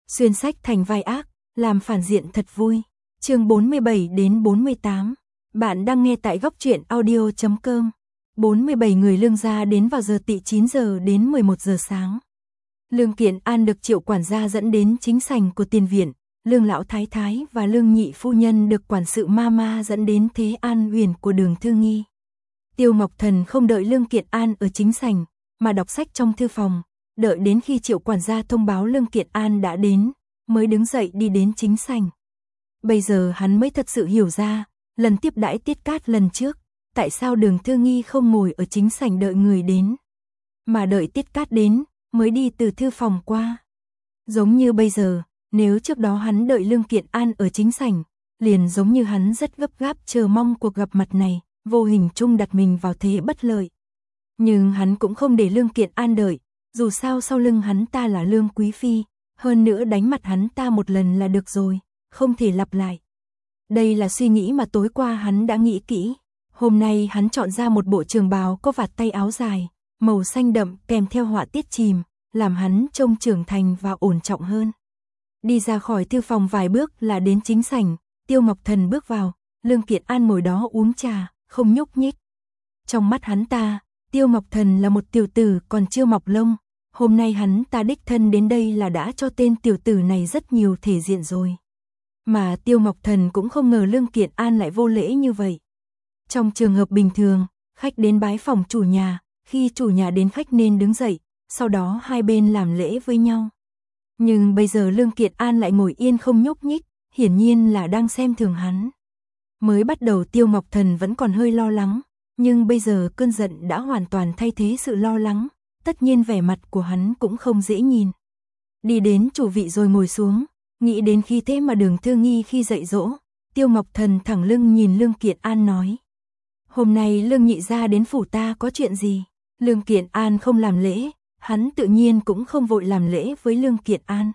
xuyên sách thành vai ác, làm phản diện thật vui. Chương 47 đến 48. Bạn đang nghe tại góc truyện audio.com. 47 người Lương gia đến vào giờ tỵ 9 giờ đến 11 giờ sáng. Lương Kiện An được Triệu quản gia dẫn đến chính sảnh của tiền viện, Lương lão thái thái và Lương nhị phu nhân được quản sự Mama dẫn đến thế an uyển của Đường Thư Nghi. Tiêu Ngọc Thần không đợi Lương Kiện An ở chính sảnh, mà đọc sách trong thư phòng, đợi đến khi Triệu quản gia thông báo Lương Kiện An đã đến, mới đứng dậy đi đến chính sảnh. Bây giờ hắn mới thật sự hiểu ra, lần tiếp đãi Tiết Cát lần trước, tại sao Đường Thư Nghi không ngồi ở chính sảnh đợi người đến, mà đợi Tiết Cát đến, mới đi từ thư phòng qua. Giống như bây giờ, nếu trước đó hắn đợi Lương Kiện An ở chính sảnh, liền giống như hắn rất gấp gáp chờ mong cuộc gặp mặt này, vô hình chung đặt mình vào thế bất lợi. Nhưng hắn cũng không để Lương Kiện An đợi, dù sao sau lưng hắn ta là Lương Quý Phi, hơn nữa đánh mặt hắn ta một lần là được rồi, không thể lặp lại. Đây là suy nghĩ mà tối qua hắn đã nghĩ kỹ. Hôm nay hắn chọn ra một bộ trường bào có vạt tay áo dài, màu xanh đậm kèm theo họa tiết chìm, làm hắn trông trưởng thành và ổn trọng hơn. Đi ra khỏi thư phòng vài bước là đến chính sảnh, Tiêu Ngọc Thần bước vào, Lương Kiện An ngồi đó uống trà, không nhúc nhích. Trong mắt hắn ta, Tiêu Ngọc Thần là một tiểu tử còn chưa mọc lông, hôm nay hắn ta đích thân đến đây là đã cho tên tiểu tử này rất nhiều thể diện rồi. Mà Tiêu Ngọc Thần cũng không ngờ Lương Kiện An lại vô lễ như vậy. Trong trường hợp bình thường, khách đến bái phòng chủ nhà, khi chủ nhà đến khách nên đứng dậy, sau đó hai bên làm lễ với nhau. Nhưng bây giờ Lương Kiện An lại ngồi yên không nhúc nhích, hiển nhiên là đang xem thường hắn. Mới bắt đầu Tiêu Ngọc Thần vẫn còn hơi lo lắng, nhưng bây giờ cơn giận đã hoàn toàn thay thế sự lo lắng, tất nhiên vẻ mặt của hắn cũng không dễ nhìn. Đi đến chủ vị rồi ngồi xuống, nghĩ đến khi thế mà Đường Thư Nghi khi dạy dỗ, Tiêu Ngọc Thần thẳng lưng nhìn Lương Kiện An nói: "Hôm nay Lương nhị gia đến phủ ta có chuyện gì?" Lương Kiện An không làm lễ, hắn tự nhiên cũng không vội làm lễ với Lương Kiện An.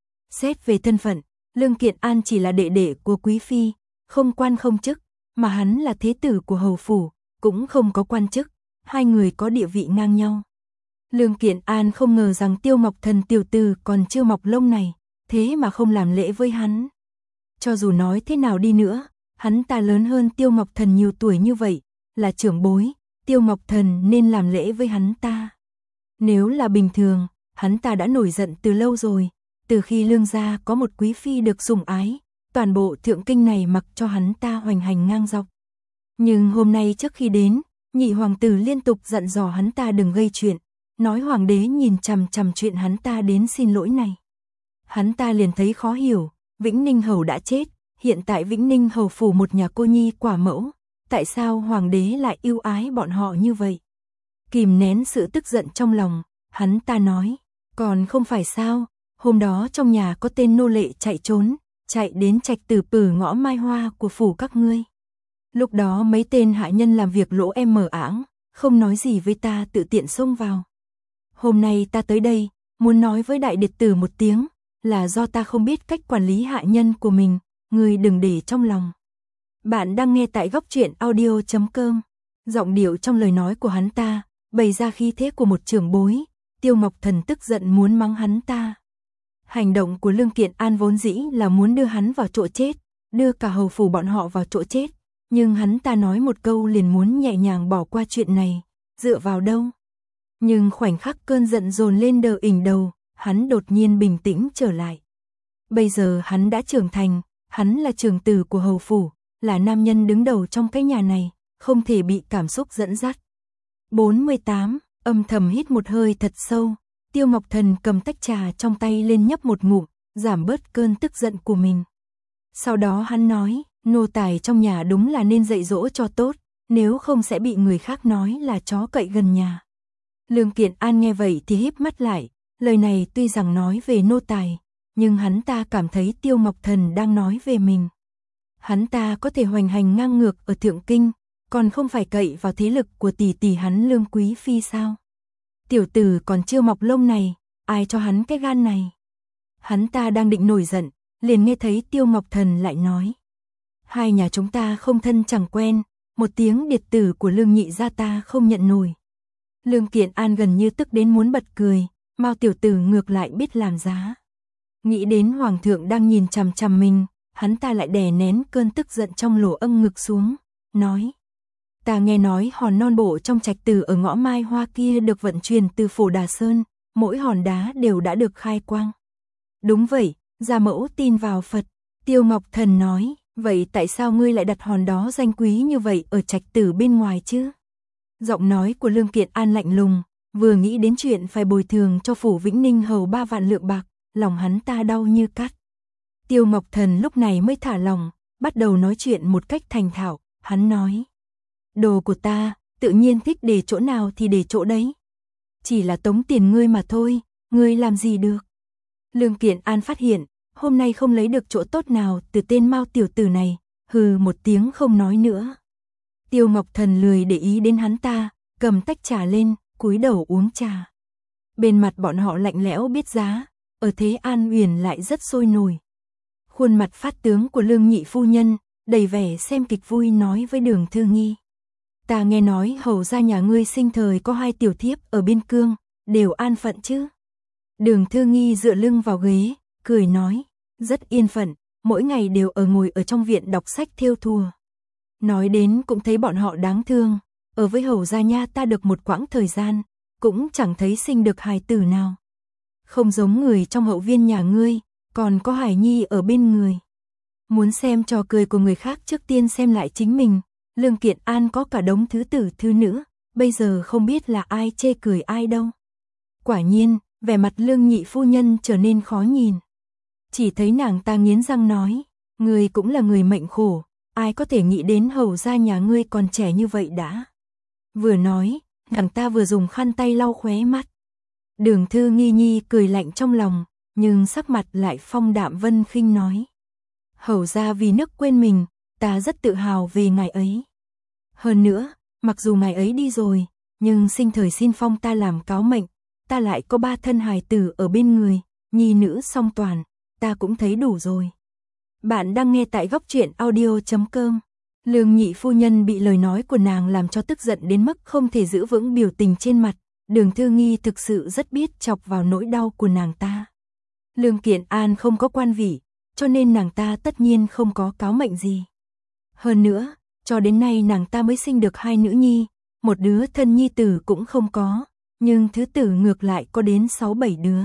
Xét về thân phận, Lương Kiện An chỉ là đệ đệ của quý phi, không quan không chức, mà hắn là thế tử của hầu phủ, cũng không có quan chức, hai người có địa vị ngang nhau. Lương Kiện An không ngờ rằng Tiêu Ngọc Thần tiểu tử còn chưa mọc lông này, thế mà không làm lễ với hắn. Cho dù nói thế nào đi nữa, hắn ta lớn hơn Tiêu Ngọc Thần nhiều tuổi như vậy, là trưởng bối, Tiêu Ngọc Thần nên làm lễ với hắn ta. Nếu là bình thường, hắn ta đã nổi giận từ lâu rồi, từ khi Lương gia có một quý phi được sủng ái, toàn bộ thượng kinh này mặc cho hắn ta hoành hành ngang dọc. Nhưng hôm nay trước khi đến, nhị hoàng tử liên tục dặn dò hắn ta đừng gây chuyện, nói hoàng đế nhìn chằm chằm chuyện hắn ta đến xin lỗi này. Hắn ta liền thấy khó hiểu, Vĩnh Ninh hầu đã chết, hiện tại Vĩnh Ninh hầu phủ một nhà cô nhi quả mẫu, tại sao hoàng đế lại yêu ái bọn họ như vậy? Kìm nén sự tức giận trong lòng, hắn ta nói: "Còn không phải sao, hôm đó trong nhà có tên nô lệ chạy trốn, chạy đến Trạch Tử Pử ngõ Mai Hoa của phủ các ngươi. Lúc đó mấy tên hạ nhân làm việc lỗ em mờ ảng, không nói gì với ta tự tiện xông vào. Hôm nay ta tới đây, muốn nói với đại đệ tử một tiếng, là do ta không biết cách quản lý hạ nhân của mình, ngươi đừng để trong lòng." Bạn đang nghe tại góc truyện audio.com. Giọng điệu trong lời nói của hắn ta bày ra khí thế của một trưởng bối. Tiêu Ngọc Thần tức giận muốn mắng hắn ta. Hành động của Lương Kiện An vốn dĩ là muốn đưa hắn vào chỗ chết, đưa cả hầu phủ bọn họ vào chỗ chết, nhưng hắn ta nói một câu liền muốn nhẹ nhàng bỏ qua chuyện này, dựa vào đâu? Nhưng khoảnh khắc cơn giận dồn lên đỉnh đầu, hắn đột nhiên bình tĩnh trở lại. Bây giờ hắn đã trưởng thành, hắn là trưởng tử của hầu phủ, là nam nhân đứng đầu trong cái nhà này, không thể bị cảm xúc dẫn dắt. 48. Âm thầm hít một hơi thật sâu, Tiêu Ngọc Thần cầm tách trà trong tay lên nhấp một ngụm, giảm bớt cơn tức giận của mình. Sau đó hắn nói: "Nô tài trong nhà đúng là nên dạy dỗ cho tốt, nếu không sẽ bị người khác nói là chó cậy gần nhà." Lương Kiện An nghe vậy thì híp mắt lại, lời này tuy rằng nói về nô tài, nhưng hắn ta cảm thấy Tiêu Ngọc Thần đang nói về mình. Hắn ta có thể hoành hành ngang ngược ở thượng kinh, còn không phải cậy vào thế lực của tỷ tỷ hắn Lương Quý Phi sao? Tiểu tử còn chưa mọc lông này, ai cho hắn cái gan này? Hắn ta đang định nổi giận, liền nghe thấy Tiêu Ngọc Thần lại nói: "Hai nhà chúng ta không thân chẳng quen, một tiếng điệt tử của Lương nhị gia ta không nhận nổi." Lương Kiện An gần như tức đến muốn bật cười, Mao tiểu tử ngược lại biết làm giá. Nghĩ đến hoàng thượng đang nhìn chằm chằm mình, hắn ta lại đè nén cơn tức giận trong lỗ âm ngực xuống, nói: "Ta nghe nói hòn non bộ trong trạch tử ở ngõ Mai Hoa kia được vận chuyển từ Phổ Đà Sơn, mỗi hòn đá đều đã được khai quang." "Đúng vậy, gia mẫu tin vào Phật." Tiêu Ngọc Thần nói: "Vậy tại sao ngươi lại đặt hòn đó danh quý như vậy ở trạch tử bên ngoài chứ?" Giọng nói của Lương Kiện An lạnh lùng, vừa nghĩ đến chuyện phải bồi thường cho Phủ Vĩnh Ninh hầu 3 vạn lượng bạc, lòng hắn ta đau như cắt. Tiêu Ngọc Thần lúc này mới thả lòng, bắt đầu nói chuyện một cách thành thạo, hắn nói: "Đồ của ta, tự nhiên thích để chỗ nào thì để chỗ đấy. Chỉ là tống tiền ngươi mà thôi, ngươi làm gì được." Lương Kiện An phát hiện, hôm nay không lấy được chỗ tốt nào từ tên Mao tiểu tử này, hừ một tiếng không nói nữa. Tiêu Ngọc Thần lười để ý đến hắn ta, cầm tách trà lên, cúi đầu uống trà. Bên mặt bọn họ lạnh lẽo biết giá, ở thế An Uyển lại rất sôi nổi. Khuôn mặt phát tướng của Lương nhị phu nhân, đầy vẻ xem kịch vui nói với Đường Thư Nghi: "Ta nghe nói hầu gia nhà ngươi sinh thời có 2 tiểu thiếp ở biên cương, đều an phận chứ?" Đường Thư Nghi dựa lưng vào ghế, cười nói: "Rất yên phận, mỗi ngày đều ngồi ở trong viện đọc sách thêu thùa. Nói đến cũng thấy bọn họ đáng thương, ở với hầu gia nha ta được một quãng thời gian, cũng chẳng thấy sinh được hài tử nào. Không giống người trong hậu viên nhà ngươi, còn có hài nhi ở bên người. Muốn xem trò cười của người khác trước tiên xem lại chính mình, Lương Kiện An có cả đống thứ tử thứ nữ, bây giờ không biết là ai chê cười ai đâu." Quả nhiên, vẻ mặt Lương nhị phu nhân trở nên khó nhìn. Chỉ thấy nàng ta nghiến răng nói: "Ngươi cũng là người mệnh khổ, ai có thể nghĩ đến hầu gia nhà ngươi còn trẻ như vậy đã." Vừa nói, nàng ta vừa dùng khăn tay lau khóe mắt. Đường Thư Nghi nhi cười lạnh trong lòng, nhưng sắc mặt lại phong đạm vân khinh nói: "Hầu gia vì nước quên mình, ta rất tự hào về ngài ấy. Hơn nữa, mặc dù ngài ấy đi rồi, nhưng sinh thời xin phong ta làm cáo mệnh, ta lại có 3 thân hài tử ở bên người, nhi nữ song toàn, ta cũng thấy đủ rồi." Bạn đang nghe tại góc truyện audio.com. Lương nhị phu nhân bị lời nói của nàng làm cho tức giận đến mức không thể giữ vững biểu tình trên mặt. Đường Thư Nghi thực sự rất biết chọc vào nỗi đau của nàng ta. Lương Kiện An không có quan vị, cho nên nàng ta tất nhiên không có cáo mệnh gì. Hơn nữa, cho đến nay nàng ta mới sinh được 2 nữ nhi, một đứa thân nhi tử cũng không có, nhưng thứ tử ngược lại có đến 6-7 đứa.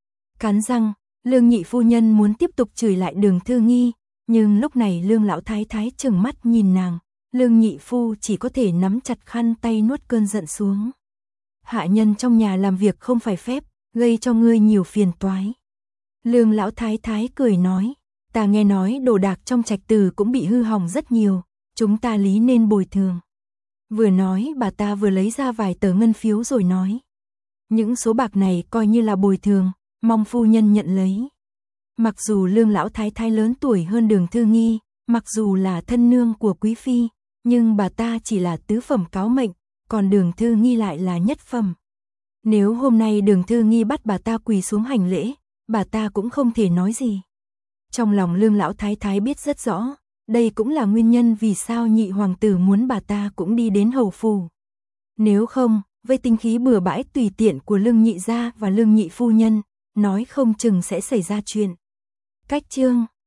Cắn răng, Lương nhị phu nhân muốn tiếp tục chửi lại Đường Thư Nghi, nhưng lúc này Lương lão thái thái trừng mắt nhìn nàng, Lương nhị phu chỉ có thể nắm chặt khăn tay nuốt cơn giận xuống. "Hạ nhân trong nhà làm việc không phải phép, gây cho ngươi nhiều phiền toái." Lương lão thái thái cười nói: "Ta nghe nói đồ đạc trong trạch tử cũng bị hư hỏng rất nhiều, chúng ta lý nên bồi thường." Vừa nói bà ta vừa lấy ra vài tờ ngân phiếu rồi nói: "Những số bạc này coi như là bồi thường, mong phu nhân nhận lấy." Mặc dù Lương lão thái thái lớn tuổi hơn Đường Thư Nghi, mặc dù là thân nương của quý phi, nhưng bà ta chỉ là tứ phẩm cáo mệnh, còn Đường Thư Nghi lại là nhất phẩm. Nếu hôm nay Đường Thư Nghi bắt bà ta quỳ xuống hành lễ, bà ta cũng không thể nói gì. Trong lòng Lương lão thái thái biết rất rõ, đây cũng là nguyên nhân vì sao nhị hoàng tử muốn bà ta cũng đi đến hầu phủ. Nếu không, với tính khí bừa bãi tùy tiện của Lương nhị gia và Lương nhị phu nhân, nói không chừng sẽ xảy ra chuyện. Cách chương